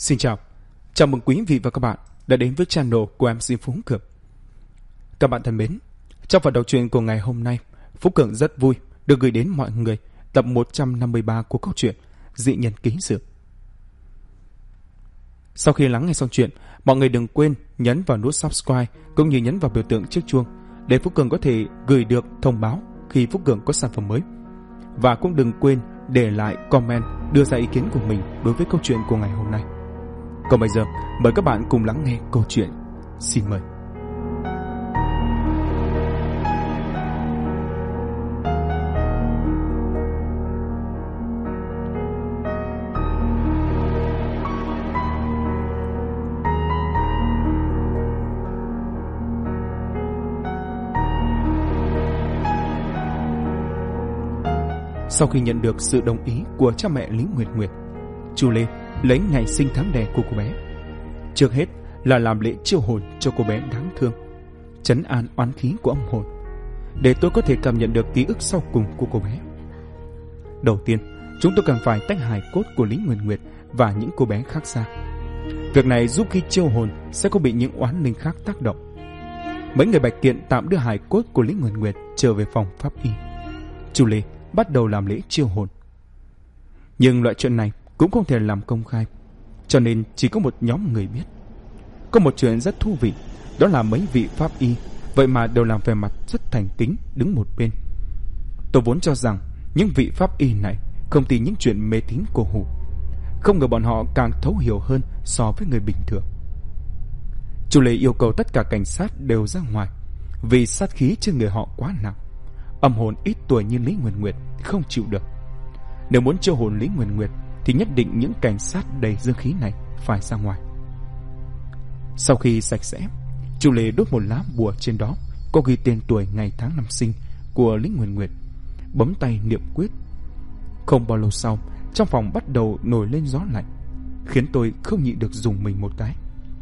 Xin chào mừng quý vị và các bạn đã đến với channel của MC Phú Cường. Các bạn thân mến, trong phần đầu truyện của ngày hôm nay, Phú Cường rất vui được gửi đến mọi người tập 153 của câu chuyện Dị Nhân Ký Sự. Sau khi lắng nghe xong chuyện, mọi người đừng quên nhấn vào nút subscribe cũng như nhấn vào biểu tượng chiếc chuông để Phú Cường có thể gửi được thông báo khi Phú Cường có sản phẩm mới. Và cũng đừng quên để lại comment đưa ra ý kiến của mình đối với câu chuyện của ngày hôm nay. Còn bây giờ, mời các bạn cùng lắng nghe câu chuyện. Xin mời. Sau khi nhận được sự đồng ý của cha mẹ Lý Nguyệt Nguyệt, chú Lê lấy ngày sinh tháng đẻ của cô bé. Trước hết là làm lễ chiêu hồn cho cô bé đáng thương, trấn an oán khí của âm hồn, để tôi có thể cảm nhận được ký ức sau cùng của cô bé. Đầu tiên, chúng tôi cần phải tách hài cốt của Lý Nguyệt Nguyệt và những cô bé khác ra. Việc này giúp khi chiêu hồn sẽ không bị những oán linh khác tác động. Mấy người Bạch Kiện tạm đưa hài cốt của Lý Nguyệt Nguyệt trở về phòng pháp y. Chú Lê bắt đầu làm lễ chiêu hồn. Nhưng loại chuyện này cũng không thể làm công khai, cho nên chỉ có một nhóm người biết. Có một chuyện rất thú vị, đó là mấy vị pháp y vậy mà đều làm vẻ mặt rất thành kính đứng một bên. Tôi vốn cho rằng những vị pháp y này không tin những chuyện mê tín cổ hủ, không ngờ bọn họ càng thấu hiểu hơn so với người bình thường. Chú Lê yêu cầu tất cả cảnh sát đều ra ngoài, vì sát khí trên người họ quá nặng. Âm hồn ít tuổi như Lý Nguyệt Nguyệt không chịu được. Nếu muốn chiêu hồn Lý Nguyệt Nguyệt thì nhất định những cảnh sát đầy dương khí này phải ra ngoài. Sau khi sạch sẽ, chú Lê đốt một lá bùa, trên đó có ghi tên tuổi, ngày tháng năm sinh của Lý Nguyệt Nguyệt, bấm tay niệm quyết. Không bao lâu sau, trong phòng bắt đầu nổi lên gió lạnh, khiến tôi không nhịn được dùng mình một cái.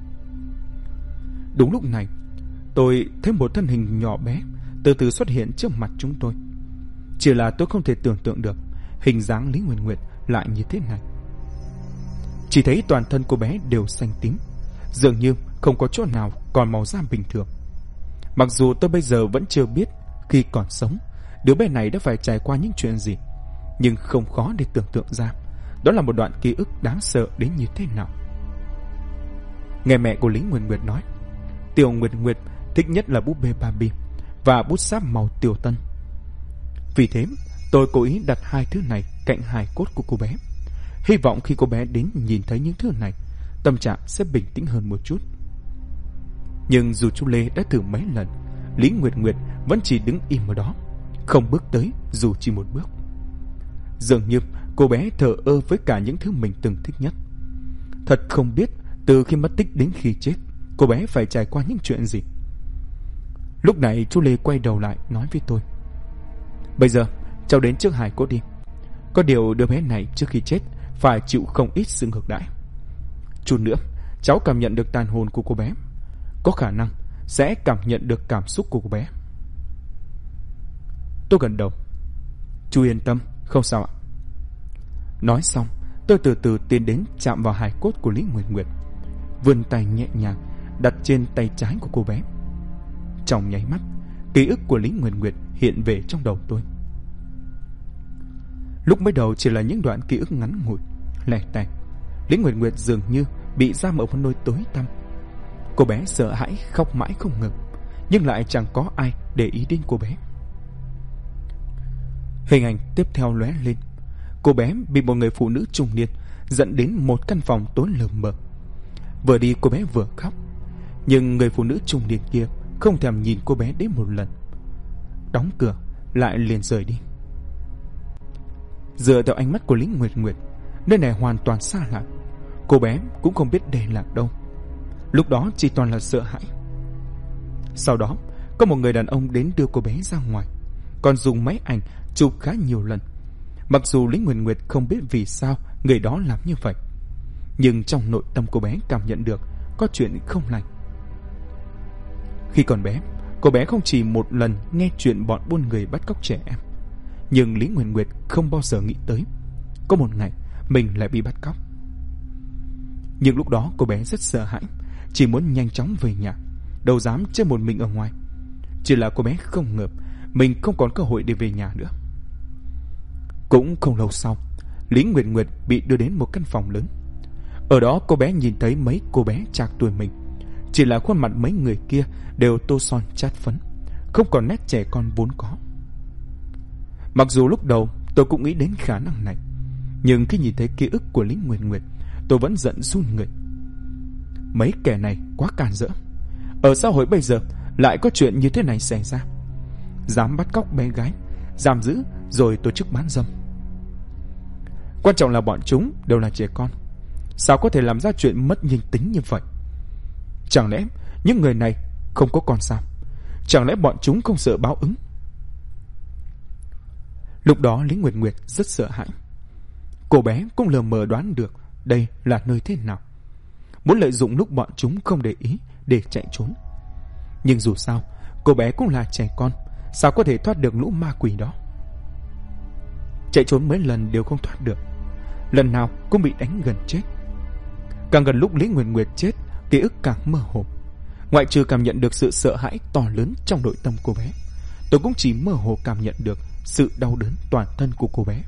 Đúng lúc này, tôi thấy một thân hình nhỏ bé từ từ xuất hiện trước mặt chúng tôi. Chỉ là tôi không thể tưởng tượng được hình dáng Lý Nguyệt Nguyệt lại như thế này. Chỉ thấy toàn thân cô bé đều xanh tím, dường như không có chỗ nào còn màu da bình thường. Mặc dù tôi bây giờ vẫn chưa biết khi còn sống đứa bé này đã phải trải qua những chuyện gì, nhưng không khó để tưởng tượng ra đó là một đoạn ký ức đáng sợ đến như thế nào. Nghe mẹ của Lý Nguyệt Nguyệt nói, Tiểu Nguyệt Nguyệt thích nhất là búp bê Barbie và bút sáp màu tiểu tân. Vì thế tôi cố ý đặt hai thứ này cạnh hài cốt của cô bé, hy vọng khi cô bé đến nhìn thấy những thứ này, tâm trạng sẽ bình tĩnh hơn một chút. Nhưng dù chú Lê đã thử mấy lần, Lý Nguyệt Nguyệt vẫn chỉ đứng im ở đó, không bước tới dù chỉ một bước. Dường như cô bé thờ ơ với cả những thứ mình từng thích nhất. Thật không biết từ khi mất tích đến khi chết, cô bé phải trải qua những chuyện gì. Lúc này chú Lê quay đầu lại nói với tôi, bây giờ cháu đến trước hài cốt đi. Có điều đứa bé này trước khi chết phải chịu không ít sự ngược đãi. Chút nữa cháu cảm nhận được tàn hồn của cô bé, có khả năng sẽ cảm nhận được cảm xúc của cô bé. Tôi gật đầu, chú yên tâm, không sao ạ. Nói xong, tôi từ từ tiến đến chạm vào hài cốt của Lý Nguyệt Nguyệt, vươn tay nhẹ nhàng đặt trên tay trái của cô bé. Trong nháy mắt, ký ức của Lý Nguyệt Nguyệt hiện về trong đầu tôi. Lúc mới đầu chỉ là những đoạn ký ức ngắn ngủi, lẻ tẻ. Lý Nguyệt Nguyệt dường như bị giam ở một nơi tối tăm. Cô bé sợ hãi khóc mãi không ngừng, nhưng lại chẳng có ai để ý đến cô bé. Hình ảnh tiếp theo lóe lên. Cô bé bị một người phụ nữ trung niên dẫn đến một căn phòng tối lờ mờ. Vừa đi cô bé vừa khóc, nhưng người phụ nữ trung niên kia không thèm nhìn cô bé đến một lần, đóng cửa lại liền rời đi. Dựa theo ánh mắt của Lý Nguyệt Nguyệt, nơi này hoàn toàn xa lạ. Cô bé cũng không biết đây là đâu, lúc đó chỉ toàn là sợ hãi. Sau đó có một người đàn ông đến đưa cô bé ra ngoài, còn dùng máy ảnh chụp khá nhiều lần. Mặc dù Lý Nguyệt Nguyệt không biết vì sao người đó làm như vậy, nhưng trong nội tâm cô bé cảm nhận được có chuyện không lành. Khi còn bé, cô bé không chỉ một lần nghe chuyện bọn buôn người bắt cóc trẻ em, nhưng Lý Nguyệt Nguyệt không bao giờ nghĩ tới có một ngày mình lại bị bắt cóc. Nhưng lúc đó cô bé rất sợ hãi, chỉ muốn nhanh chóng về nhà, đâu dám chơi một mình ở ngoài. Chỉ là cô bé không ngờ mình không còn cơ hội để về nhà nữa. Cũng không lâu sau, Lý Nguyệt Nguyệt bị đưa đến một căn phòng lớn. Ở đó cô bé nhìn thấy mấy cô bé trạc tuổi mình, chỉ là khuôn mặt mấy người kia đều tô son chát phấn, không còn nét trẻ con vốn có. Mặc dù lúc đầu tôi cũng nghĩ đến khả năng này, nhưng khi nhìn thấy ký ức của Lý Nguyệt Nguyệt, tôi vẫn giận run người. Mấy kẻ này quá càn rỡ. Ở xã hội bây giờ lại có chuyện như thế này xảy ra. Dám bắt cóc bé gái, giam giữ rồi tổ chức bán dâm. Quan trọng là bọn chúng đều là trẻ con, sao có thể làm ra chuyện mất nhân tính như vậy? Chẳng lẽ những người này không có con sao? Chẳng lẽ bọn chúng không sợ báo ứng? Lúc đó Lý Nguyệt Nguyệt rất sợ hãi. Cô bé cũng lờ mờ đoán được đây là nơi thế nào, muốn lợi dụng lúc bọn chúng không để ý để chạy trốn. Nhưng dù sao cô bé cũng là trẻ con, sao có thể thoát được lũ ma quỷ đó? Chạy trốn mấy lần đều không thoát được, lần nào cũng bị đánh gần chết. Càng gần lúc Lý Nguyệt Nguyệt chết, ký ức càng mơ hồ. Ngoại trừ cảm nhận được sự sợ hãi to lớn trong nội tâm cô bé, tôi cũng chỉ mơ hồ cảm nhận được sự đau đớn toàn thân của cô bé.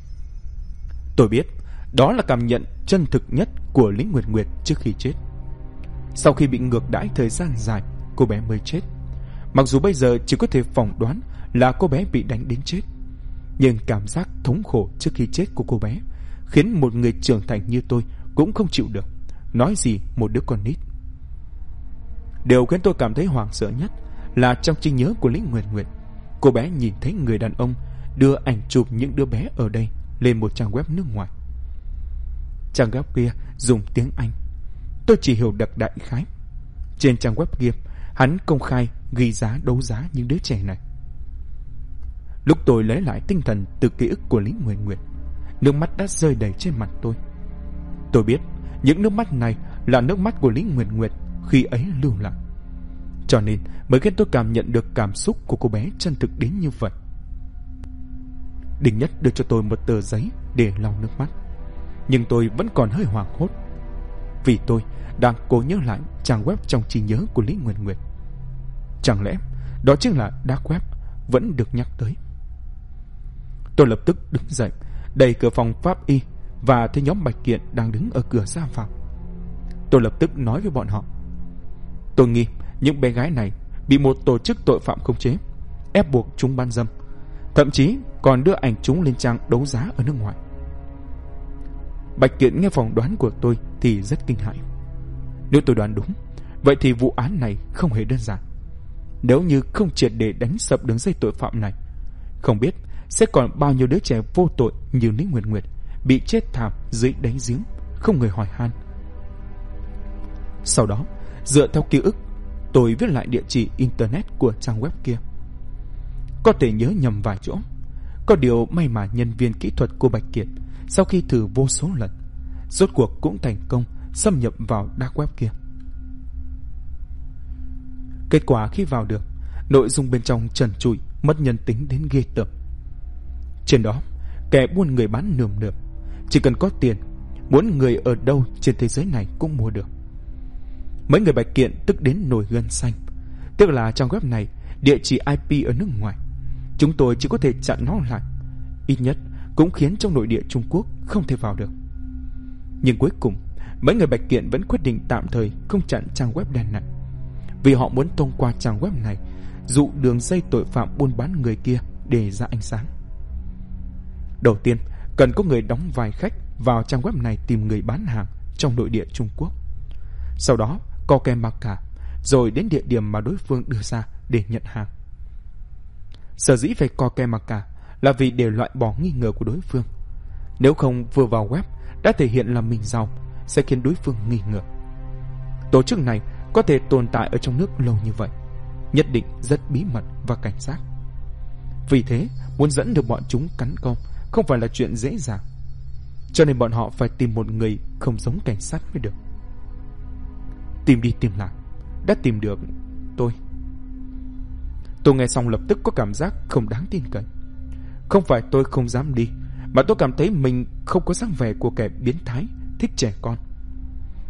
Tôi biết đó là cảm nhận chân thực nhất của Lý Nguyệt Nguyệt trước khi chết. Sau khi bị ngược đãi thời gian dài, cô bé mới chết. Mặc dù bây giờ chỉ có thể phỏng đoán là cô bé bị đánh đến chết, nhưng cảm giác thống khổ trước khi chết của cô bé khiến một người trưởng thành như tôi cũng không chịu được, nói gì một đứa con nít. Điều khiến tôi cảm thấy hoảng sợ nhất là trong trí nhớ của Lý Nguyệt Nguyệt, cô bé nhìn thấy người đàn ông đưa ảnh chụp những đứa bé ở đây lên một trang web nước ngoài. Trang web kia dùng tiếng Anh, tôi chỉ hiểu đặc đại khái. Trên trang web kia, hắn công khai ghi giá đấu giá những đứa trẻ này. Lúc tôi lấy lại tinh thần từ ký ức của Lý Nguyệt Nguyệt, nước mắt đã rơi đầy trên mặt tôi. Tôi biết những nước mắt này là nước mắt của Lý Nguyệt Nguyệt khi ấy lưu lại, cho nên mới khiến tôi cảm nhận được cảm xúc của cô bé chân thực đến như vậy. Đinh Nhất đưa cho tôi một tờ giấy để lau nước mắt, nhưng tôi vẫn còn hơi hoảng hốt, vì tôi đang cố nhớ lại trang web trong trí nhớ của Lý Nguyệt Nguyệt. Chẳng lẽ đó chính là dark web vẫn được nhắc tới? Tôi lập tức đứng dậy, đẩy cửa phòng pháp y và thấy nhóm Bạch Kiện đang đứng ở cửa ra vào. Tôi lập tức nói với bọn họ, tôi nghi những bé gái này bị một tổ chức tội phạm khống chế, ép buộc chúng bán dâm, thậm chí còn đưa ảnh chúng lên trang đấu giá ở nước ngoài. Bạch Kiện nghe phỏng đoán của tôi thì rất kinh hãi. Nếu tôi đoán đúng, vậy thì vụ án này không hề đơn giản. Nếu như không triệt để đánh sập đường dây tội phạm này, không biết sẽ còn bao nhiêu đứa trẻ vô tội như Lý Nguyệt Nguyệt bị chết thảm dưới đáy giếng, không người hỏi han. Sau đó, dựa theo ký ức, tôi viết lại địa chỉ internet của trang web kia. Có thể nhớ nhầm vài chỗ, có điều may mà nhân viên kỹ thuật của Bạch Kiệt sau khi thử vô số lần, rốt cuộc cũng thành công xâm nhập vào dark web kia. Kết quả khi vào được, nội dung bên trong trần trụi, mất nhân tính đến ghê tởm. Trên đó, kẻ buôn người bán nườm nượp, chỉ cần có tiền, muốn người ở đâu trên thế giới này cũng mua được. Mấy người Bạch Kiện tức đến nổi gân xanh. Tức là trong web này địa chỉ IP ở nước ngoài, chúng tôi chỉ có thể chặn nó lại, ít nhất cũng khiến trong nội địa Trung Quốc không thể vào được. Nhưng cuối cùng mấy người Bạch Kiện vẫn quyết định tạm thời không chặn trang web đen này, vì họ muốn thông qua trang web này dụ đường dây tội phạm buôn bán người kia để ra ánh sáng. Đầu tiên cần có người đóng vai khách vào trang web này tìm người bán hàng trong nội địa Trung Quốc, sau đó co kè mặc cả, rồi đến địa điểm mà đối phương đưa ra để nhận hàng. Sở dĩ phải co kè mặc cả là vì để loại bỏ nghi ngờ của đối phương. Nếu không vừa vào web đã thể hiện là mình giàu sẽ khiến đối phương nghi ngờ. Tổ chức này có thể tồn tại ở trong nước lâu như vậy, nhất định rất bí mật và cảnh giác. Vì thế muốn dẫn được bọn chúng cắn câu không phải là chuyện dễ dàng, cho nên bọn họ phải tìm một người không giống cảnh sát mới được. Tìm đi tìm lại, đã tìm được tôi. Tôi nghe xong lập tức có cảm giác không đáng tin cậy. Không phải tôi không dám đi, mà tôi cảm thấy mình không có dáng vẻ của kẻ biến thái thích trẻ con.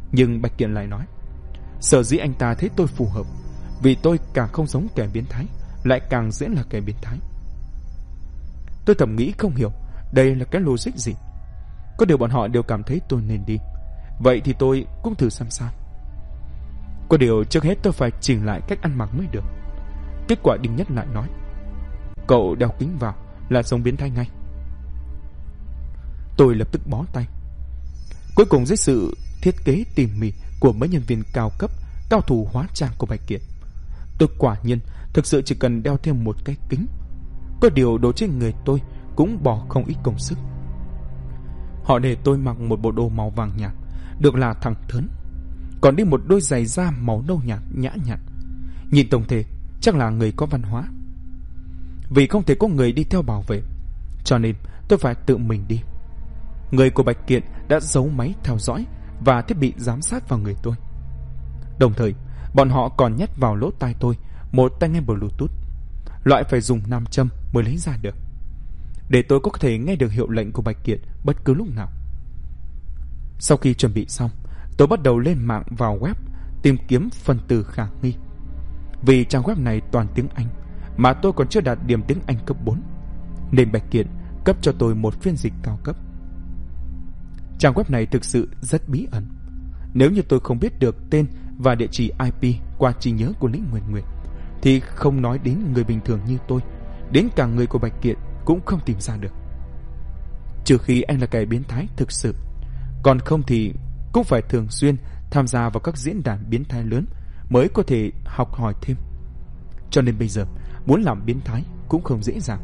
Nhưng Bạch Kiện lại nói, sở dĩ anh ta thấy tôi phù hợp vì tôi càng không giống kẻ biến thái, lại càng dễ là kẻ biến thái. Tôi thầm nghĩ không hiểu đây là cái logic gì. Có điều bọn họ đều cảm thấy tôi nên đi, vậy thì tôi cũng thử xem sao. Có điều trước hết tôi phải chỉnh lại cách ăn mặc mới được. Kết quả Đinh Nhất lại nói, cậu đeo kính vào là giống biến thái ngay. Tôi lập tức bó tay. Cuối cùng dưới sự thiết kế tỉ mỉ của mấy nhân viên cao cấp, cao thủ hóa trang của Bạch Kiện, tôi quả nhiên thực sự chỉ cần đeo thêm một cái kính. Có điều đồ trên người tôi cũng bỏ không ít công sức. Họ để tôi mặc một bộ đồ màu vàng nhạt, được là thẳng thớn, còn đi một đôi giày da màu nâu nhạt nhã nhặn. Nhìn tổng thể chắc là người có văn hóa. Vì không thể có người đi theo bảo vệ, cho nên tôi phải tự mình đi. Người của Bạch Kiện đã giấu máy theo dõi và thiết bị giám sát vào người tôi. Đồng thời bọn họ còn nhét vào lỗ tai tôi một tai nghe Bluetooth, loại phải dùng nam châm mới lấy ra được, để tôi có thể nghe được hiệu lệnh của Bạch Kiện bất cứ lúc nào. Sau khi chuẩn bị xong, tôi bắt đầu lên mạng vào web tìm kiếm phần từ khả nghi. Vì trang web này toàn tiếng Anh, mà tôi còn chưa đạt điểm tiếng Anh cấp 4, nên Bạch Kiện cấp cho tôi một phiên dịch cao cấp. Trang web này thực sự rất bí ẩn. Nếu như tôi không biết được tên và địa chỉ IP qua trí nhớ của Lý Nguyệt Nguyệt, thì không nói đến người bình thường như tôi, đến cả người của Bạch Kiện cũng không tìm ra được. Trừ khi anh là kẻ biến thái thực sự, còn không thì cũng phải thường xuyên tham gia vào các diễn đàn biến thái lớn mới có thể học hỏi thêm. Cho nên bây giờ muốn làm biến thái cũng không dễ dàng.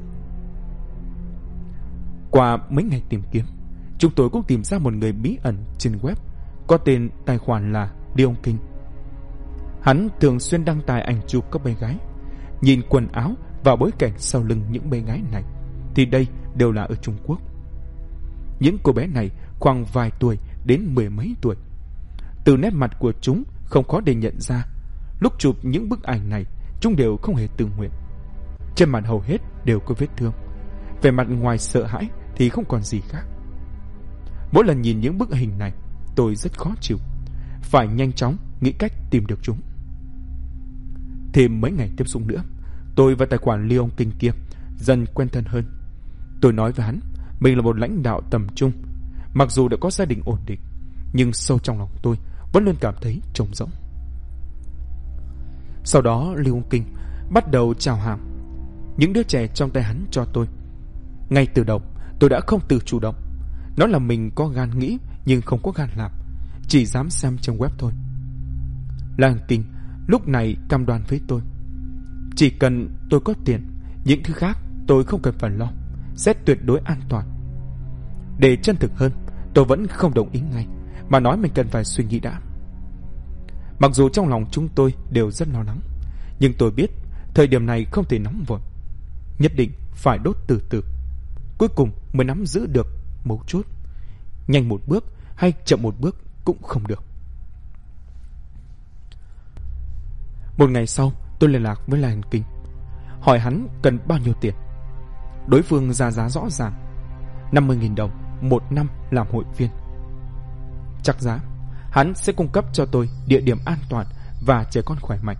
Qua mấy ngày tìm kiếm, chúng tôi cũng tìm ra một người bí ẩn trên web, có tên tài khoản là Liêu Kinh. Hắn thường xuyên đăng tải ảnh chụp các bé gái. Nhìn quần áo và bối cảnh sau lưng những bé gái này thì đây đều là ở Trung Quốc. Những cô bé này khoảng vài tuổi đến mười mấy tuổi. Từ nét mặt của chúng không khó để nhận ra, lúc chụp những bức ảnh này chúng đều không hề tự nguyện. Trên mặt hầu hết đều có vết thương, vẻ mặt ngoài sợ hãi thì không còn gì khác. Mỗi lần nhìn những bức hình này, tôi rất khó chịu, phải nhanh chóng nghĩ cách tìm được chúng. Thêm mấy ngày tiếp xúc nữa, tôi và tài khoản Liêu Kinh kia dần quen thân hơn. Tôi nói với hắn mình là một lãnh đạo tầm trung, mặc dù đã có gia đình ổn định, nhưng sâu trong lòng tôi vẫn luôn cảm thấy trống rỗng. Sau đó Liêu Kinh bắt đầu chào hàng những đứa trẻ trong tay hắn cho tôi. Ngay từ đầu tôi đã không tự chủ động, nói là mình có gan nghĩ nhưng không có gan làm, chỉ dám xem trên web thôi. Lang Kinh lúc này cam đoan với tôi, chỉ cần tôi có tiền, những thứ khác tôi không cần phải lo, sẽ tuyệt đối an toàn. Để chân thực hơn, tôi vẫn không đồng ý ngay, mà nói mình cần phải suy nghĩ đã. Mặc dù trong lòng chúng tôi đều rất lo lắng, nhưng tôi biết thời điểm này không thể nóng vội, nhất định phải đốt từ từ, cuối cùng mới nắm giữ được mấu chốt. Nhanh một bước hay chậm một bước cũng không được. Một ngày sau, tôi liên lạc với Lan Kinh, hỏi hắn cần bao nhiêu tiền. Đối phương ra giá rõ ràng, 50.000 đồng một năm làm hội viên. Chắc giá hắn sẽ cung cấp cho tôi địa điểm an toàn và trẻ con khỏe mạnh.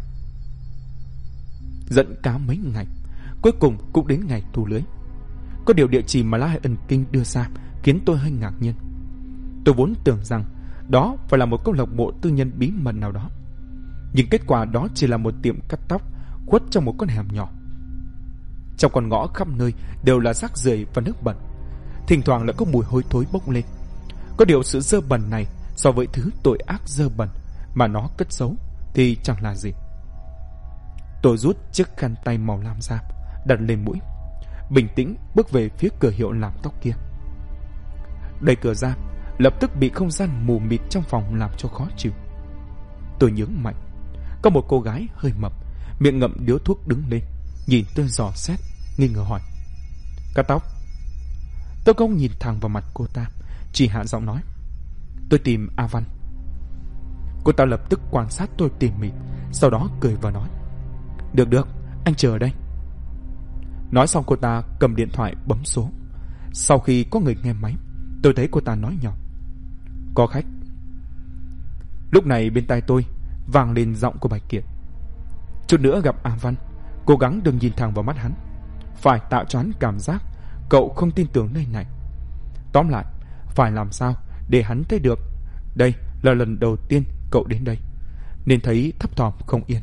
Dẫn cá mấy ngày, cuối cùng cũng đến ngày thu lưới. Có điều địa chỉ mà Lan Kinh đưa ra khiến tôi hơi ngạc nhiên. Tôi vốn tưởng rằng đó phải là một câu lạc bộ tư nhân bí mật nào đó, nhưng kết quả đó chỉ là một tiệm cắt tóc khuất trong một con hẻm nhỏ. Trong con ngõ khắp nơi đều là rác rưởi và nước bẩn, thỉnh thoảng lại có mùi hôi thối bốc lên. Có điều sự dơ bẩn này so với thứ tội ác dơ bẩn mà nó cất giấu thì chẳng là gì. Tôi rút chiếc khăn tay màu lam ra, đặt lên mũi, bình tĩnh bước về phía cửa hiệu làm tóc kia. Đẩy cửa ra, lập tức bị không gian mù mịt trong phòng làm cho khó chịu. Tôi nhướng mạnh, có một cô gái hơi mập, miệng ngậm điếu thuốc đứng lên, nhìn tôi dò xét, nghi ngờ hỏi: cắt tóc? Tôi không nhìn thẳng vào mặt cô ta, chỉ hạ giọng nói: tôi tìm A Văn. Cô ta lập tức quan sát tôi tỉ mỉ, sau đó cười và nói: được, anh chờ ở đây. Nói xong cô ta cầm điện thoại bấm số. Sau khi có người nghe máy, tôi thấy cô ta nói nhỏ: có khách. Lúc này bên tai tôi vang lên giọng của Bạch Kiệt. Chút nữa gặp A Văn, cố gắng đừng nhìn thẳng vào mắt hắn, phải tạo cho hắn cảm giác cậu không tin tưởng nơi này. Tóm lại, phải làm sao để hắn thấy được đây là lần đầu tiên cậu đến đây, nên thấy thấp thỏm không yên.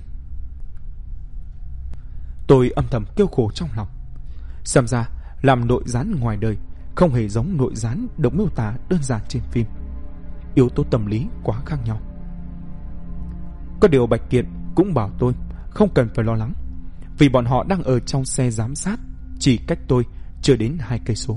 Tôi âm thầm kêu khổ trong lòng. Xem ra làm nội gián ngoài đời không hề giống nội gián được miêu tả đơn giản trên phim. Yếu tố tâm lý quá khác nhau. Có điều Bạch Kiệt cũng bảo tôi không cần phải lo lắng, vì bọn họ đang ở trong xe giám sát, chỉ cách tôi chưa đến 2 cây số.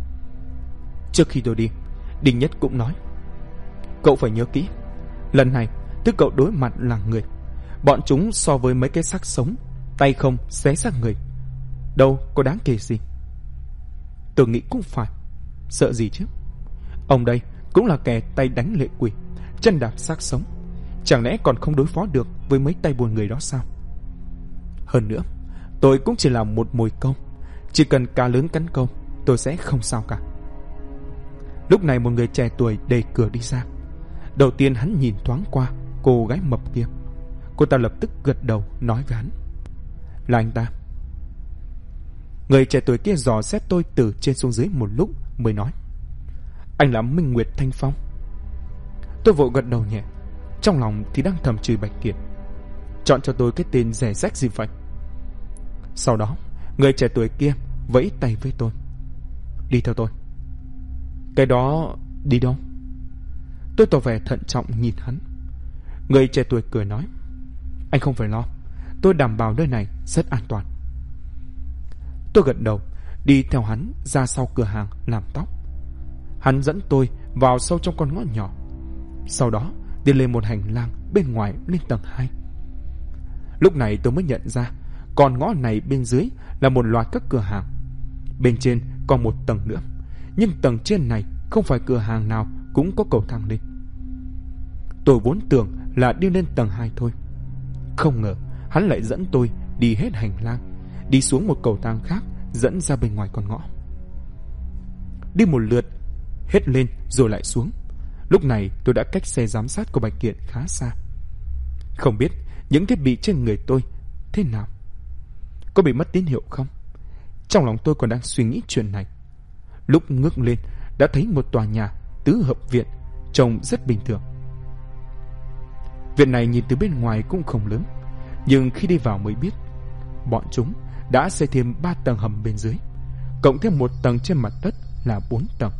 Trước khi tôi đi, Đinh Nhất cũng nói, cậu phải nhớ kỹ, lần này thứ cậu đối mặt là người. Bọn chúng so với mấy cái xác sống, tay không xé xác người, đâu có đáng kể gì. Tôi nghĩ cũng phải, sợ gì chứ. Ông đây cũng là kẻ tay đánh lệ quỷ, chân đạp xác sống, chẳng lẽ còn không đối phó được với mấy tay buồn người đó sao? Hơn nữa, tôi cũng chỉ là một mồi câu, chỉ cần cá lớn cắn câu, tôi sẽ không sao cả. Lúc này một người trẻ tuổi đẩy cửa đi ra. Đầu tiên hắn nhìn thoáng qua cô gái mập kia. Cô ta lập tức gật đầu nói với hắn, là anh ta. Người trẻ tuổi kia dò xét tôi từ trên xuống dưới một lúc mới nói, anh là Minh Nguyệt Thanh Phong. Tôi vội gật đầu nhẹ, trong lòng thì đang thầm chửi Bạch Kiệt, chọn cho tôi cái tên rẻ rách gì vậy. Sau đó người trẻ tuổi kia vẫy tay với tôi, đi theo tôi. Cái đó đi đâu? Tôi tỏ vẻ thận trọng nhìn hắn. Người trẻ tuổi cười nói, anh không phải lo, tôi đảm bảo nơi này rất an toàn. Tôi gật đầu, đi theo hắn ra sau cửa hàng làm tóc. Hắn dẫn tôi vào sâu trong con ngõ nhỏ, sau đó đi lên một hành lang bên ngoài lên tầng 2. Lúc này tôi mới nhận ra con ngõ này bên dưới là một loạt các cửa hàng, bên trên còn một tầng nữa, nhưng tầng trên này không phải cửa hàng nào cũng có cầu thang lên. Tôi vốn tưởng là đi lên tầng 2 thôi, không ngờ hắn lại dẫn tôi đi hết hành lang, đi xuống một cầu thang khác dẫn ra bên ngoài con ngõ. Đi một lượt, hết lên rồi lại xuống. Lúc này tôi đã cách xe giám sát của Bạch Kiệt khá xa. Không biết những thiết bị trên người tôi thế nào, có bị mất tín hiệu không? Trong lòng tôi còn đang suy nghĩ chuyện này, lúc ngước lên đã thấy một tòa nhà tứ hợp viện trông rất bình thường. Viện này nhìn từ bên ngoài cũng không lớn, nhưng khi đi vào mới biết bọn chúng đã xây thêm 3 tầng hầm bên dưới, cộng thêm một tầng trên mặt đất là 4 tầng.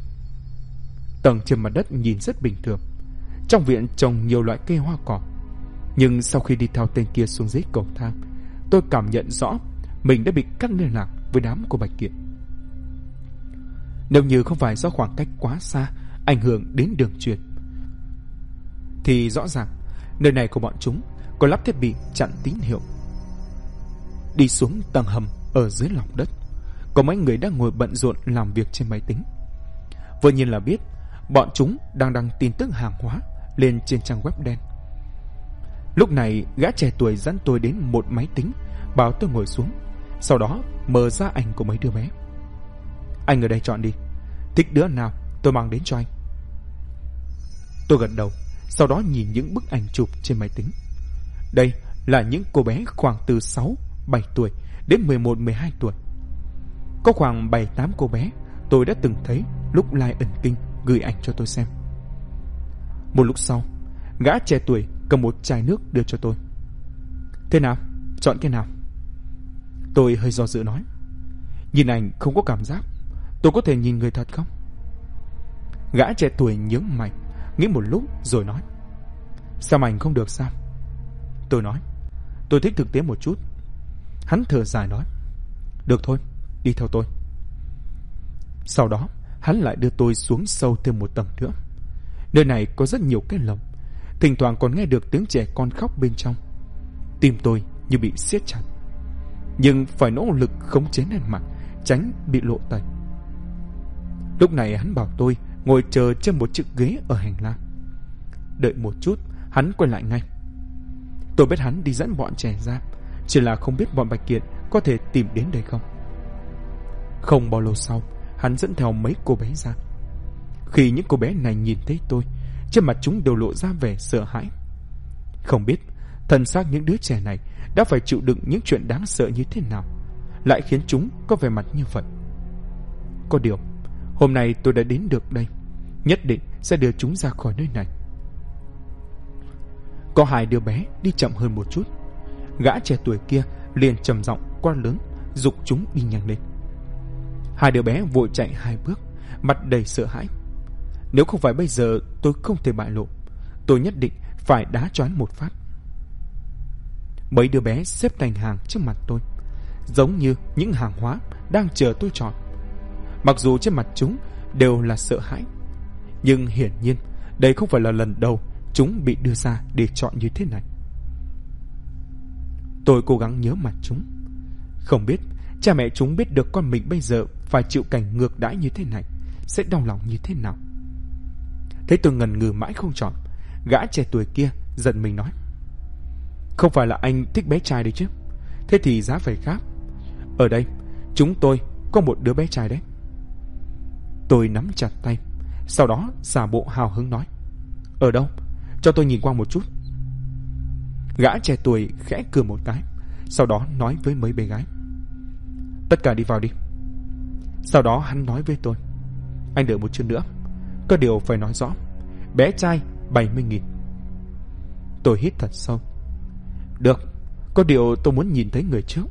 Tầng trên mặt đất nhìn rất bình thường, trong viện trồng nhiều loại cây hoa cỏ. Nhưng sau khi đi theo tên kia xuống dưới cầu thang, tôi cảm nhận rõ mình đã bị cắt liên lạc với đám của Bạch Kiệt. Nếu như không phải do khoảng cách quá xa ảnh hưởng đến đường truyền, thì rõ ràng nơi này của bọn chúng có lắp thiết bị chặn tín hiệu. Đi xuống tầng hầm ở dưới lòng đất, có mấy người đang ngồi bận rộn làm việc trên máy tính. Vừa nhìn là biết bọn chúng đang đăng tin tức hàng hóa lên trên trang web đen. Lúc này gã trẻ tuổi dẫn tôi đến một máy tính, bảo tôi ngồi xuống, sau đó mở ra ảnh của mấy đứa bé. Anh ở đây chọn đi, thích đứa nào tôi mang đến cho anh. Tôi gật đầu, sau đó nhìn những bức ảnh chụp trên máy tính. Đây là những cô bé khoảng từ 6, 7 tuổi đến 11, 12 tuổi. Có khoảng 7, 8 cô bé tôi đã từng thấy lúc live ẩn kinh gửi ảnh cho tôi xem. Một lúc sau, gã trẻ tuổi cầm một chai nước đưa cho tôi. Thế nào? Chọn cái nào? Tôi hơi do dự nói, nhìn ảnh không có cảm giác, tôi có thể nhìn người thật không? Gã trẻ tuổi nhướng mày, nghĩ một lúc rồi nói, xem ảnh không được sao? Tôi nói, tôi thích thực tế một chút. Hắn thở dài nói, được thôi, đi theo tôi. Sau đó hắn lại đưa tôi xuống sâu thêm một tầng nữa. Nơi này có rất nhiều cái lồng, thỉnh thoảng còn nghe được tiếng trẻ con khóc bên trong. Tim tôi như bị siết chặt, nhưng phải nỗ lực khống chế nét mặt, tránh bị lộ tẩy. Lúc này hắn bảo tôi ngồi chờ trên một chiếc ghế ở hành lang. Đợi một chút, hắn quay lại ngay. Tôi biết hắn đi dẫn bọn trẻ ra, chỉ là không biết bọn Bạch Kiệt có thể tìm đến đây không. Không bao lâu sau, hắn dẫn theo mấy cô bé ra. Khi những cô bé này nhìn thấy tôi trên mặt chúng đều lộ ra vẻ sợ hãi. Không biết thân xác những đứa trẻ này đã phải chịu đựng những chuyện đáng sợ như thế nào, lại khiến chúng có vẻ mặt như vậy. Có điều, hôm nay tôi đã đến được đây, nhất định sẽ đưa chúng ra khỏi nơi này. Có hai đứa bé đi chậm hơn một chút. Gã trẻ tuổi kia liền trầm giọng quát lớn, giục chúng đi nhanh lên. Hai đứa bé vội chạy 2 bước, mặt đầy sợ hãi. Nếu không phải bây giờ tôi không thể bại lộ, tôi nhất định phải đá choán một phát. Mấy đứa bé xếp thành hàng trước mặt tôi, giống như những hàng hóa đang chờ tôi chọn. Mặc dù trên mặt chúng đều là sợ hãi, nhưng hiển nhiên đây không phải là lần đầu chúng bị đưa ra để chọn như thế này. Tôi cố gắng nhớ mặt chúng. Không biết cha mẹ chúng biết được con mình bây giờ phải chịu cảnh ngược đãi như thế này sẽ đau lòng như thế nào. Thấy tôi ngần ngừ mãi không chọn, gã trẻ tuổi kia giận mình nói: "Không phải là anh thích bé trai đấy chứ? Thế thì giá phải khác. Ở đây chúng tôi có một đứa bé trai đấy." Tôi nắm chặt tay, sau đó giả bộ hào hứng nói: "Ở đâu? Cho tôi nhìn qua một chút." Gã trẻ tuổi khẽ cười một cái, sau đó nói với mấy bé gái: "Tất cả đi vào đi." Sau đó hắn nói với tôi: "Anh đợi một chút nữa, có điều phải nói rõ, bé trai 70.000. Tôi hít thật sâu. Được, có điều tôi muốn nhìn thấy người trước.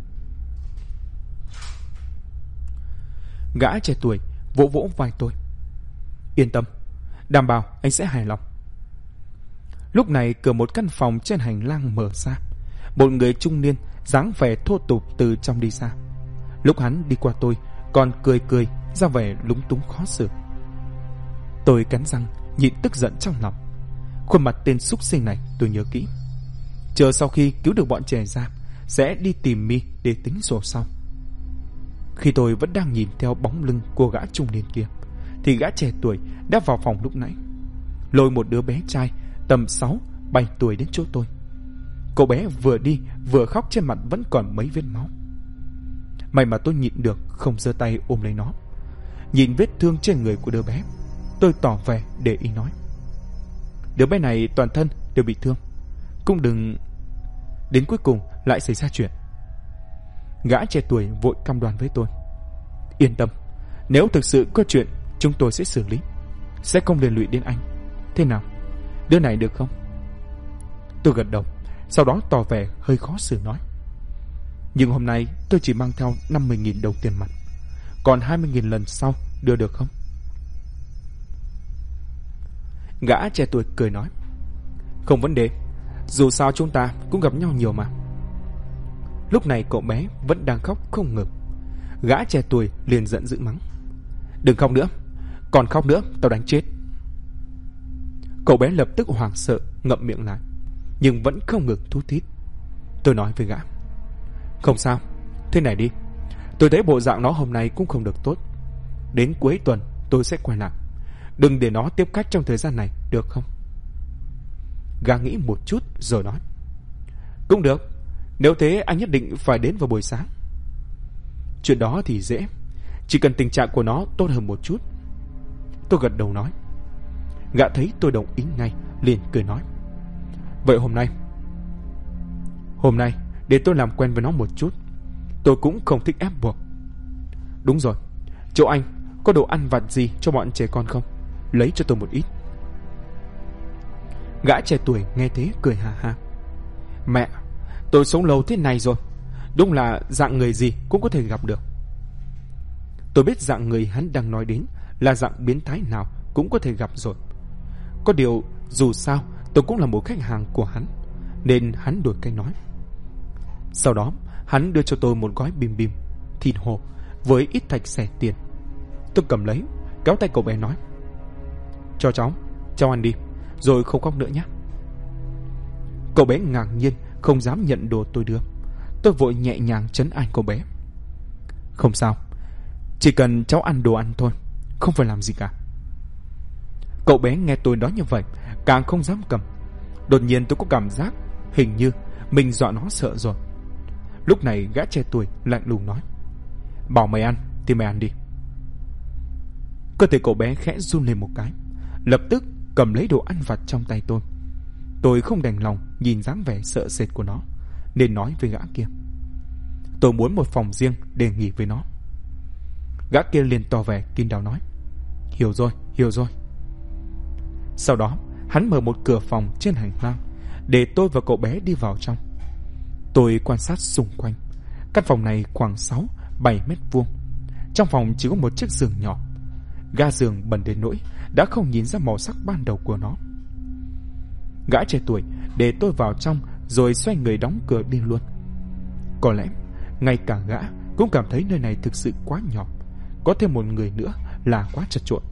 Gã trẻ tuổi vỗ vỗ vai tôi: "Yên tâm, đảm bảo anh sẽ hài lòng." Lúc này cửa một căn phòng trên hành lang mở ra. Một người trung niên dáng vẻ thô tục từ trong đi ra. Lúc hắn đi qua tôi còn cười cười ra vẻ lúng túng khó xử. Tôi cắn răng nhịn tức giận trong lòng. Khuôn mặt tên súc sinh này tôi nhớ kỹ. Chờ sau khi cứu được bọn trẻ ra sẽ đi tìm Mi để tính sổ sau. Khi tôi vẫn đang nhìn theo bóng lưng của gã trung niên kia thì gã trẻ tuổi đã vào phòng lúc nãy, lôi một đứa bé trai tầm 6-7 tuổi đến chỗ tôi. Cậu bé vừa đi vừa khóc, trên mặt vẫn còn mấy vết máu. May mà tôi nhịn được không giơ tay ôm lấy nó. Nhìn vết thương trên người của đứa bé, tôi tỏ vẻ để ý nói: "Đứa bé này toàn thân đều bị thương, cũng đừng đến cuối cùng lại xảy ra chuyện." Gã trẻ tuổi vội cam đoan với tôi: "Yên tâm, nếu thực sự có chuyện chúng tôi sẽ xử lý, sẽ không liên lụy đến anh. Thế nào, đứa này được không?" Tôi gật đầu, sau đó tỏ vẻ hơi khó xử nói: "Nhưng hôm nay tôi chỉ mang theo 50.000 đồng tiền mặt, còn 20.000 lần sau đưa được không?" Gã trẻ tuổi cười nói: "Không vấn đề, dù sao chúng ta cũng gặp nhau nhiều mà." Lúc này cậu bé vẫn đang khóc không ngừng. Gã trẻ tuổi liền giận dữ mắng: "Đừng khóc nữa, còn khóc nữa tao đánh chết." Cậu bé lập tức hoảng sợ ngậm miệng lại, nhưng vẫn không ngừng thút thít. Tôi nói với gã: "Không sao, thế này đi, tôi thấy bộ dạng nó hôm nay cũng không được tốt. Đến cuối tuần tôi sẽ quay lại, đừng để nó tiếp khách trong thời gian này, được không?" Gã nghĩ một chút rồi nói: "Cũng được, nếu thế anh nhất định phải đến vào buổi sáng." "Chuyện đó thì dễ, chỉ cần tình trạng của nó tốt hơn một chút." Tôi gật đầu nói. Gã thấy tôi đồng ý ngay, liền cười nói: "Vậy hôm nay để tôi làm quen với nó một chút. Tôi cũng không thích ép buộc. Đúng rồi, chỗ anh có đồ ăn vặt gì cho bọn trẻ con không? Lấy cho tôi một ít." Gã trẻ tuổi nghe thế cười ha ha: "Mẹ, tôi sống lâu thế này rồi, đúng là dạng người gì cũng có thể gặp được." Tôi biết dạng người hắn đang nói đến là dạng biến thái nào cũng có thể gặp rồi. Có điều dù sao tôi cũng là một khách hàng của hắn, nên hắn đổi cách nói. Sau đó hắn đưa cho tôi một gói bim bim, thịt hồ với ít thạch xẻ tiền. Tôi cầm lấy, kéo tay cậu bé nói: "Cho cháu ăn đi, rồi không khóc nữa nhé." Cậu bé ngạc nhiên không dám nhận đồ tôi đưa. Tôi vội nhẹ nhàng trấn an cậu bé: "Không sao, chỉ cần cháu ăn đồ ăn thôi, không phải làm gì cả." Cậu bé nghe tôi nói như vậy càng không dám cầm. Đột nhiên tôi có cảm giác hình như mình dọa nó sợ rồi. Lúc này gã trẻ tuổi lạnh lùng nói: "Bảo mày ăn thì mày ăn đi." Cơ thể cậu bé khẽ run lên một cái, lập tức cầm lấy đồ ăn vặt trong tay tôi. Tôi không đành lòng nhìn dáng vẻ sợ sệt của nó, nên nói với gã kia: tôi muốn một phòng riêng để nghỉ với nó. Gã kia liền tỏ vẻ kín đáo nói: hiểu rồi, hiểu rồi. Sau đó hắn mở một cửa phòng trên hành lang để tôi và cậu bé đi vào trong. Tôi quan sát xung quanh. Căn phòng này khoảng 6-7 mét vuông. Trong phòng chỉ có một chiếc giường nhỏ. Ga giường bẩn đến nỗi đã không nhìn ra màu sắc ban đầu của nó. Gã trẻ tuổi để tôi vào trong rồi xoay người đóng cửa đi luôn. Có lẽ ngay cả gã cũng cảm thấy nơi này thực sự quá nhỏ, có thêm một người nữa là quá chật chội.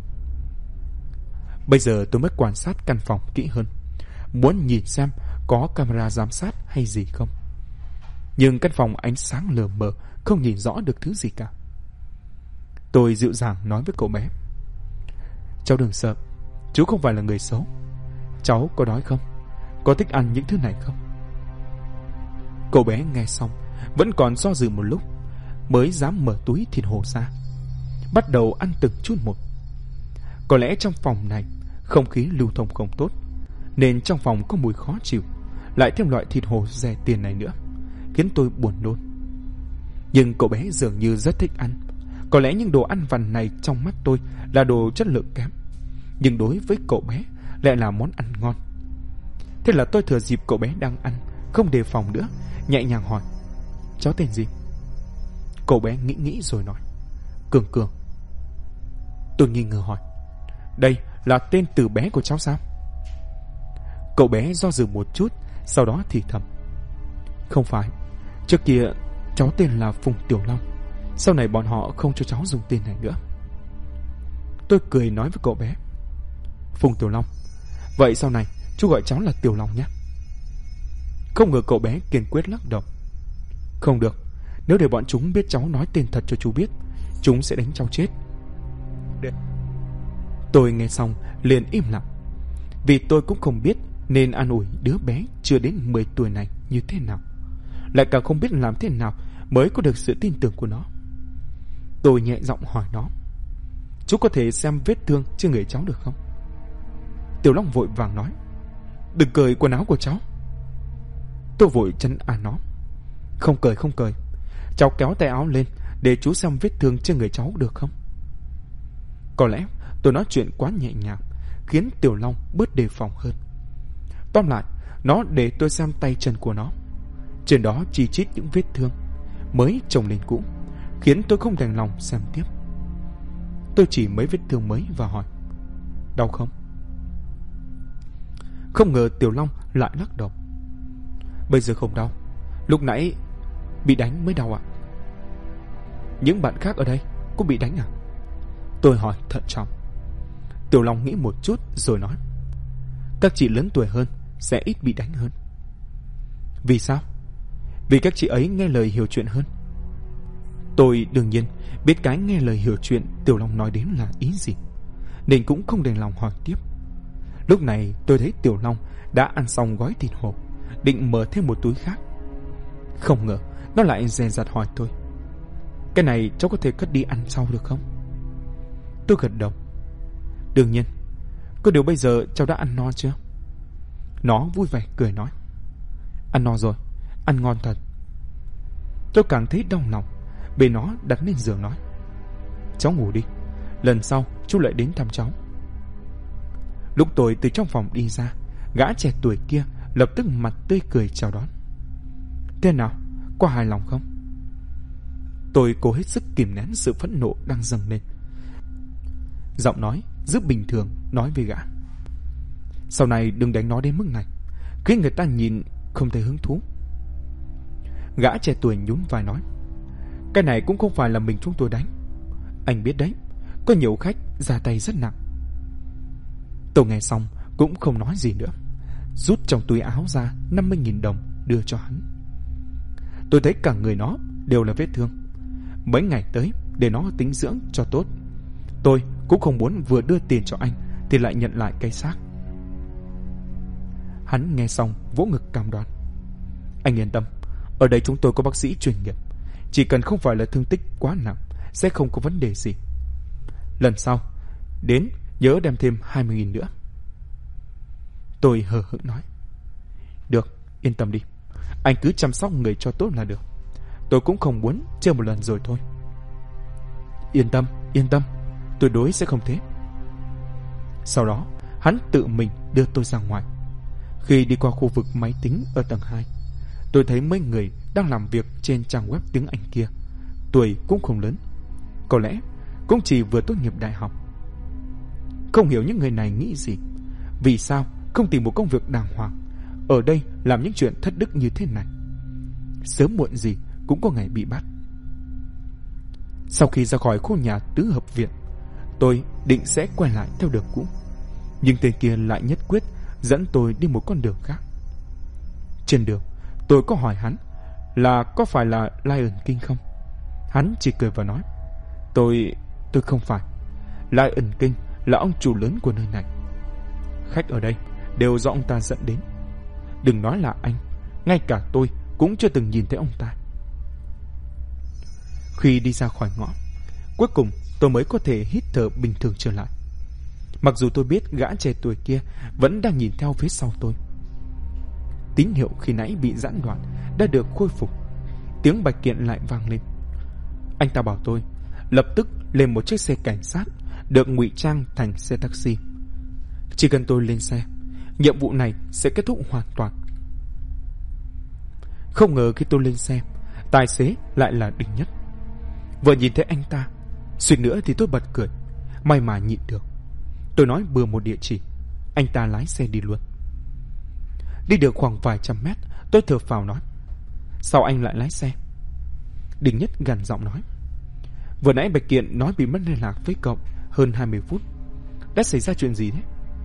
Bây giờ tôi mới quan sát căn phòng kỹ hơn, muốn nhìn xem có camera giám sát hay gì không. Nhưng căn phòng ánh sáng lờ mờ, không nhìn rõ được thứ gì cả. Tôi dịu dàng nói với cậu bé: cháu đừng sợ, chú không phải là người xấu. Cháu có đói không? Có thích ăn những thứ này không? Cậu bé nghe xong vẫn còn do dự một lúc, mới dám mở túi thịt hồ ra, bắt đầu ăn từng chút một. Có lẽ trong phòng này không khí lưu thông không tốt, nên trong phòng có mùi khó chịu, lại thêm loại thịt hồ rẻ tiền này nữa, khiến tôi buồn nôn. Nhưng cậu bé dường như rất thích ăn. Có lẽ những đồ ăn vặt này trong mắt tôi là đồ chất lượng kém, nhưng đối với cậu bé lại là món ăn ngon. Thế là tôi thừa dịp cậu bé đang ăn, không đề phòng nữa, nhẹ nhàng hỏi: cháu tên gì? Cậu bé nghĩ rồi nói: Cường Cường. Tôi nghi ngờ hỏi: đây là tên từ bé của cháu sao? Cậu bé do dự một chút, sau đó thì thầm: không phải, trước kia cháu tên là Phùng Tiểu Long, sau này bọn họ không cho cháu dùng tên này nữa. Tôi cười nói với cậu bé: Phùng Tiểu Long, vậy sau này chú gọi cháu là Tiểu Long nhé. Không ngờ cậu bé kiên quyết lắc đầu: không được, nếu để bọn chúng biết cháu nói tên thật cho chú biết, chúng sẽ đánh cháu chết. Tôi nghe xong liền im lặng, vì tôi cũng không biết nên an ủi đứa bé chưa đến 10 tuổi này như thế nào, lại càng không biết làm thế nào mới có được sự tin tưởng của nó. Tôi nhẹ giọng hỏi nó: chú có thể xem vết thương trên người cháu được không? Tiểu Long vội vàng nói: đừng cởi quần áo của cháu. Tôi vội trấn an nó: không cởi, cháu kéo tay áo lên để chú xem vết thương trên người cháu được không? Có lẽ tôi nói chuyện quá nhẹ nhàng, khiến Tiểu Long bớt đề phòng hơn. Tóm lại, nó để tôi xem tay chân của nó. Trên đó chi chít những vết thương mới chồng lên cũ, khiến tôi không đành lòng xem tiếp. Tôi chỉ mấy vết thương mới và hỏi: đau không? Không ngờ Tiểu Long lại lắc đầu: bây giờ không đau, lúc nãy bị đánh mới đau ạ. Những bạn khác ở đây cũng bị đánh à? Tôi hỏi thận trọng. Tiểu Long nghĩ một chút rồi nói: các chị lớn tuổi hơn sẽ ít bị đánh hơn. Vì sao? Vì các chị ấy nghe lời hiểu chuyện hơn. Tôi đương nhiên biết cái nghe lời hiểu chuyện Tiểu Long nói đến là ý gì, nên cũng không đành lòng hỏi tiếp. Lúc này tôi thấy Tiểu Long đã ăn xong gói thịt hộp, định mở thêm một túi khác. Không ngờ nó lại dè dặt hỏi tôi: cái này cháu có thể cất đi ăn sau được không? Tôi gật đầu: đương nhiên. Có điều bây giờ cháu đã ăn no chưa? Nó vui vẻ cười nói: ăn no rồi, ăn ngon thật. Tôi càng thấy đau lòng, bế nó đặt lên giường nói: cháu ngủ đi, lần sau chú lại đến thăm cháu. Lúc tôi từ trong phòng đi ra, gã trẻ tuổi kia lập tức mặt tươi cười chào đón: thế nào, có hài lòng không? Tôi cố hết sức kìm nén sự phẫn nộ đang dâng lên, giọng nói rất bình thường nói với gã: sau này đừng đánh nó đến mức này, khiến người ta nhìn không thấy hứng thú. Gã trẻ tuổi nhún vai nói: cái này cũng không phải là mình chúng tôi đánh, anh biết đấy, có nhiều khách ra tay rất nặng. Tôi nghe xong cũng không nói gì nữa, rút trong túi áo ra 50.000 đồng đưa cho hắn. Tôi thấy cả người nó đều là vết thương, mấy ngày tới để nó tính dưỡng cho tốt. Tôi cũng không muốn vừa đưa tiền cho anh thì lại nhận lại cái xác. Hắn nghe xong vỗ ngực cam đoan: anh yên tâm, ở đây chúng tôi có bác sĩ chuyên nghiệp, chỉ cần không phải là thương tích quá nặng sẽ không có vấn đề gì. Lần sau đến nhớ đem thêm 20.000 nữa, Tôi hờ hững nói. Được, yên tâm đi. Anh cứ chăm sóc người cho tốt là được. Tôi cũng không muốn chơi một lần rồi thôi. Yên tâm, tuyệt đối sẽ không thế. Sau đó, hắn tự mình đưa tôi ra ngoài. Khi đi qua khu vực máy tính ở tầng 2, tôi thấy mấy người đang làm việc trên trang web tiếng Anh kia. Tuổi cũng không lớn, có lẽ cũng chỉ vừa tốt nghiệp đại học. Không hiểu những người này nghĩ gì. Vì sao không tìm một công việc đàng hoàng, ở đây làm những chuyện thất đức như thế này? Sớm muộn gì cũng có ngày bị bắt. Sau khi ra khỏi khu nhà tứ hợp viện, tôi định sẽ quay lại theo đường cũ, nhưng tên kia lại nhất quyết dẫn tôi đi một con đường khác. Trên đường, tôi có hỏi hắn là có phải là Lion King không. Hắn chỉ cười và nói, Tôi không phải. Lion King là ông chủ lớn của nơi này. Khách ở đây đều do ông ta dẫn đến. Đừng nói là anh, ngay cả tôi cũng chưa từng nhìn thấy ông ta. Khi đi ra khỏi ngõ, cuối cùng tôi mới có thể hít thở bình thường trở lại. Mặc dù tôi biết gã trẻ tuổi kia vẫn đang nhìn theo phía sau tôi. Tín hiệu khi nãy bị gián đoạn đã được khôi phục. Tiếng bạch kiện lại vang lên. Anh ta bảo tôi lập tức lên một chiếc xe cảnh sát được ngụy trang thành xe taxi. Chỉ cần tôi lên xe, nhiệm vụ này sẽ kết thúc hoàn toàn. Không ngờ khi tôi lên xe, tài xế lại là Đinh Nhất. Vừa nhìn thấy anh ta, suýt nữa thì tôi bật cười. May mà nhịn được. Tôi nói bừa một địa chỉ, anh ta lái xe đi luôn. Đi được khoảng vài trăm mét, tôi thở phào nói, sao anh lại lái xe? Đinh Nhất gằn giọng nói, vừa nãy Bạch Kiện nói bị mất liên lạc với cậu hơn 20 phút. Đã xảy ra chuyện gì thế?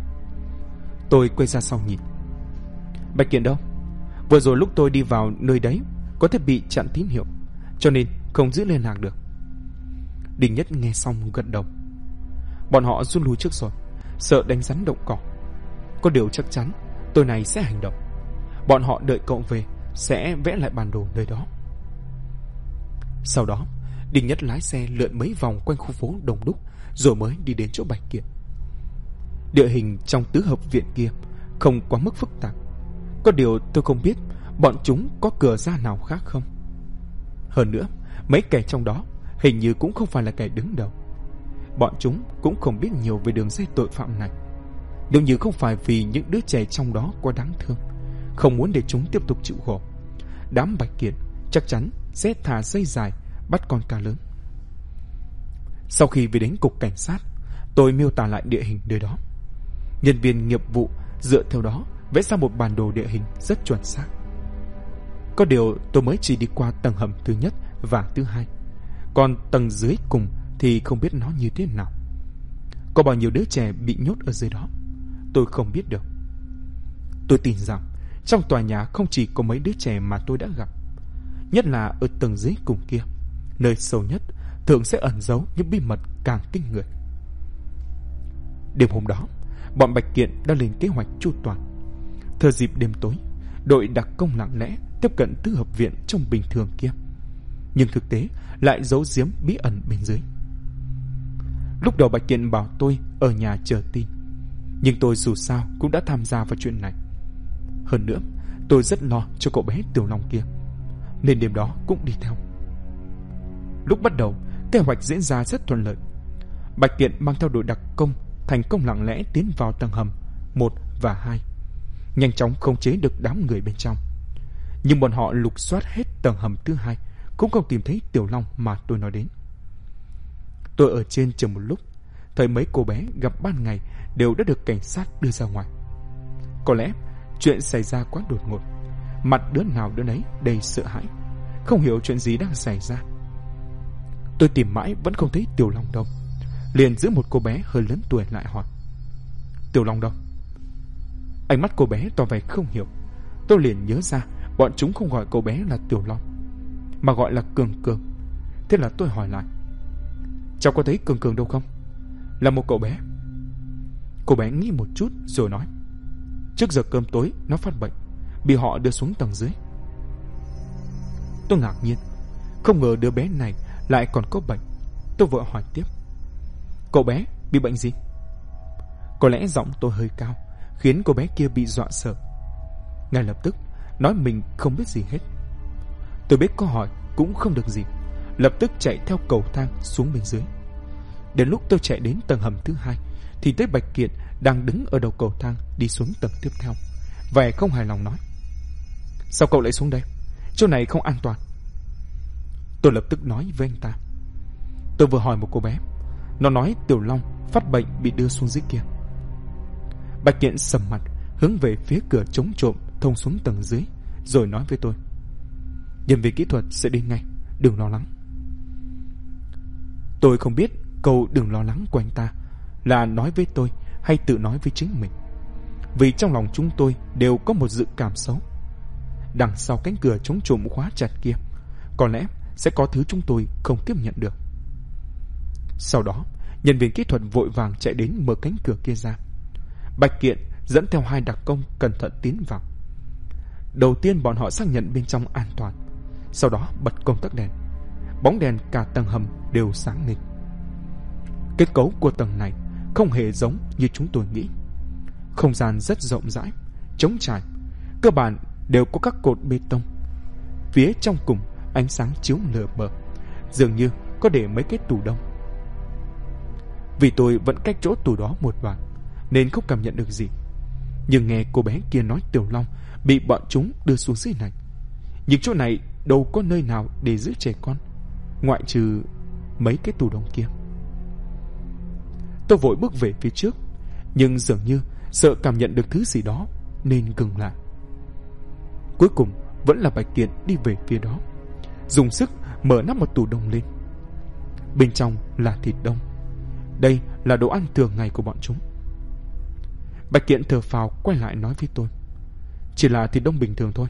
Tôi quay ra sau nhìn. Bạch Kiện đâu? Vừa rồi lúc tôi đi vào nơi đấy có thể bị chặn tín hiệu, cho nên không giữ liên lạc được. Đinh Nhất nghe xong gật đầu. Bọn họ rút lui trước rồi, sợ đánh rắn động cỏ. Có điều chắc chắn tối nay sẽ hành động. Bọn họ đợi cậu về sẽ vẽ lại bản đồ nơi đó. Sau đó Đinh Nhất lái xe lượn mấy vòng quanh khu phố đông đúc, rồi mới đi đến chỗ Bạch Kiện. Địa hình trong tứ hợp viện kia không quá mức phức tạp. Có điều tôi không biết bọn chúng có cửa ra nào khác không. Hơn nữa, mấy kẻ trong đó hình như cũng không phải là kẻ đứng đầu. Bọn chúng cũng không biết nhiều về đường dây tội phạm này. Nếu như không phải vì những đứa trẻ trong đó quá đáng thương, không muốn để chúng tiếp tục chịu khổ, đám Bạch Kiện chắc chắn sẽ thả dây dài bắt con cá lớn. Sau khi về đến cục cảnh sát, tôi miêu tả lại địa hình nơi đó. Nhân viên nghiệp vụ dựa theo đó vẽ ra một bản đồ địa hình rất chuẩn xác. Có điều tôi mới chỉ đi qua tầng hầm thứ nhất và thứ hai, còn tầng dưới cùng thì không biết nó như thế nào. Có bao nhiêu đứa trẻ bị nhốt ở dưới đó, tôi không biết được. Tôi tin rằng trong tòa nhà không chỉ có mấy đứa trẻ mà tôi đã gặp, nhất là ở tầng dưới cùng kia, nơi sâu nhất thường sẽ ẩn giấu những bí mật càng kinh người. Đêm hôm đó, bọn Bạch Kiện đã lên kế hoạch chu toàn. Thừa dịp đêm tối, đội đặc công lặng lẽ tiếp cận tứ hợp viện trong bình thường kia, nhưng thực tế lại giấu giếm bí ẩn bên dưới. Lúc đầu Bạch Kiện bảo tôi ở nhà chờ tin, nhưng tôi dù sao cũng đã tham gia vào chuyện này. Hơn nữa, tôi rất lo cho cậu bé Tiểu Long kia, nên đêm đó cũng đi theo. Lúc bắt đầu, kế hoạch diễn ra rất thuận lợi. Bạch Kiện mang theo đội đặc công thành công lặng lẽ tiến vào tầng hầm 1 và 2, nhanh chóng khống chế được đám người bên trong. Nhưng bọn họ lục soát hết tầng hầm thứ 2 cũng không tìm thấy Tiểu Long mà tôi nói đến. Tôi ở trên chờ một lúc, thấy mấy cô bé gặp ban ngày đều đã được cảnh sát đưa ra ngoài. Có lẽ chuyện xảy ra quá đột ngột, mặt đứa nào đứa nấy đầy sợ hãi, không hiểu chuyện gì đang xảy ra. Tôi tìm mãi vẫn không thấy Tiểu Long đâu, liền giữ một cô bé hơi lớn tuổi lại hỏi, Tiểu Long đâu? Ánh mắt cô bé tỏ vẻ không hiểu. Tôi liền nhớ ra bọn chúng không gọi cô bé là Tiểu Long, mà gọi là Cường Cường. Thế là tôi hỏi lại, cháu có thấy Cường Cường đâu không? Là một cậu bé. Cô bé nghĩ một chút rồi nói, trước giờ cơm tối nó phát bệnh, bị họ đưa xuống tầng dưới. Tôi ngạc nhiên, không ngờ đứa bé này lại còn có bệnh. Tôi vội hỏi tiếp, cậu bé bị bệnh gì? Có lẽ giọng tôi hơi cao khiến cô bé kia bị dọa sợ. Ngay lập tức nói mình không biết gì hết. Tôi biết có hỏi cũng không được gì, lập tức chạy theo cầu thang xuống bên dưới. Đến lúc tôi chạy đến tầng hầm thứ 2 thì thấy Bạch Kiện đang đứng ở đầu cầu thang đi xuống tầng tiếp theo, vẻ không hài lòng nói: "Sao cậu lại xuống đây? Chỗ này không an toàn." Tôi lập tức nói với anh ta: "Tôi vừa hỏi một cô bé, nó nói Tiểu Long phát bệnh bị đưa xuống dưới kia." Bạch Kiện sầm mặt hướng về phía cửa chống trộm thông xuống tầng dưới, rồi nói với tôi: "Nhân viên kỹ thuật sẽ đến ngay, đừng lo lắng." Tôi không biết câu "đừng lo lắng" của anh ta là nói với tôi hay tự nói với chính mình, vì trong lòng chúng tôi đều có một dự cảm xấu. Đằng sau cánh cửa chống trộm khóa chặt kia có lẽ sẽ có thứ chúng tôi không tiếp nhận được. Sau đó, nhân viên kỹ thuật vội vàng chạy đến mở cánh cửa kia ra. Bạch Kiện dẫn theo 2 đặc công cẩn thận tiến vào. Đầu tiên bọn họ xác nhận bên trong an toàn, sau đó bật công tắc đèn. Bóng đèn cả tầng hầm đều sáng lên. Kết cấu của tầng này không hề giống như chúng tôi nghĩ. Không gian rất rộng rãi, trống trải, cơ bản đều có các cột bê tông. Phía trong cùng ánh sáng chiếu lờ mờ, dường như có để mấy cái tủ đông. Vì tôi vẫn cách chỗ tủ đó một đoạn nên không cảm nhận được gì, nhưng nghe cô bé kia nói Tiểu Long bị bọn chúng đưa xuống dưới này. Nhưng chỗ này đâu có nơi nào để giữ trẻ con, ngoại trừ mấy cái tủ đông kia. Tôi vội bước về phía trước, nhưng dường như sợ cảm nhận được thứ gì đó nên ngừng lại. Cuối cùng vẫn là Bạch Kiện đi về phía đó, dùng sức mở nắp một tủ đông lên. Bên trong là thịt đông. Đây là đồ ăn thường ngày của bọn chúng. Bạch Kiện thở phào quay lại nói với tôi: "Chỉ là thịt đông bình thường thôi."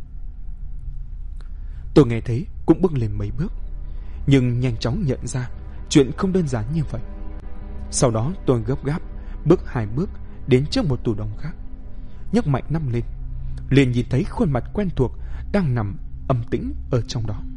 Tôi nghe thấy cũng bước lên mấy bước, nhưng nhanh chóng nhận ra chuyện không đơn giản như vậy. Sau đó tôi gấp gáp bước 2 bước đến trước một tủ đông khác, nhấc mạnh nắp lên, liền nhìn thấy khuôn mặt quen thuộc đang nằm âm tĩnh ở trong đó.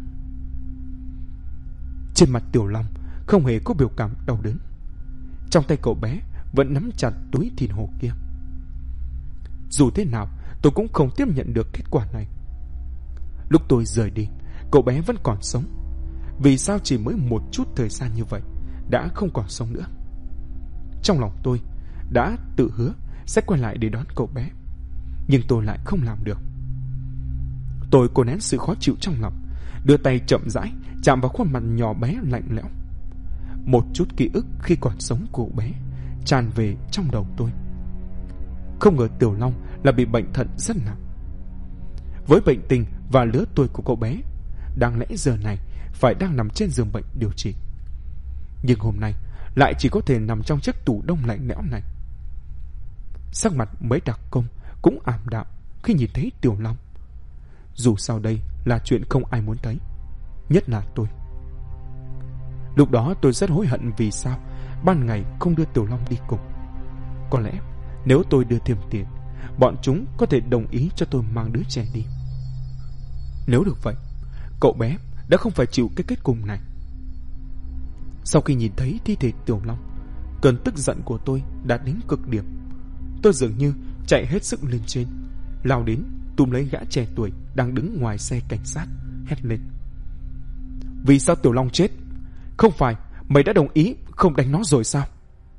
Trên mặt Tiểu Long không hề có biểu cảm đau đớn. Trong tay cậu bé vẫn nắm chặt túi thịt hổ kia. Dù thế nào tôi cũng không tiếp nhận được kết quả này. Lúc tôi rời đi, cậu bé vẫn còn sống. Vì sao chỉ mới một chút thời gian như vậy đã không còn sống nữa? Trong lòng tôi đã tự hứa sẽ quay lại để đón cậu bé, nhưng tôi lại không làm được. Tôi cố nén sự khó chịu trong lòng, đưa tay chậm rãi chạm vào khuôn mặt nhỏ bé lạnh lẽo. Một chút ký ức khi còn sống của cậu bé tràn về trong đầu tôi. Không ngờ Tiểu Long là bị bệnh thận rất nặng. Với bệnh tình và lứa tuổi của cậu bé, đáng lẽ giờ này phải đang nằm trên giường bệnh điều trị, nhưng hôm nay lại chỉ có thể nằm trong chiếc tủ đông lạnh lẽo này. Sắc mặt mấy đặc công cũng ảm đạm khi nhìn thấy Tiểu Long. Dù sao đây là chuyện không ai muốn thấy, nhất là tôi. Lúc đó tôi rất hối hận vì sao ban ngày không đưa Tiểu Long đi cùng. Có lẽ nếu tôi đưa thêm tiền, bọn chúng có thể đồng ý cho tôi mang đứa trẻ đi. Nếu được vậy, cậu bé đã không phải chịu cái kết cục này. Sau khi nhìn thấy thi thể Tiểu Long, cơn tức giận của tôi đạt đến cực điểm. Tôi dường như chạy hết sức lên trên, lao đến túm lấy gã trẻ tuổi đang đứng ngoài xe cảnh sát, hét lên: "Vì sao Tiểu Long chết? Không phải mày đã đồng ý không đánh nó rồi sao?"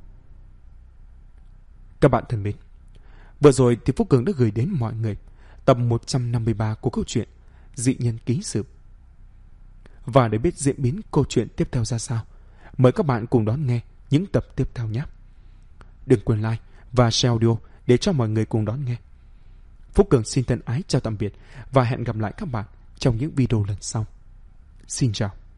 Các bạn thân mến, vừa rồi thì Phúc Cường đã gửi đến mọi người tập 153 của câu chuyện Dị Nhân Ký Sự. Và để biết diễn biến câu chuyện tiếp theo ra sao, mời các bạn cùng đón nghe những tập tiếp theo nhé. Đừng quên like và share audio để cho mọi người cùng đón nghe. Phúc Cường xin thân ái chào tạm biệt và hẹn gặp lại các bạn trong những video lần sau. Xin chào.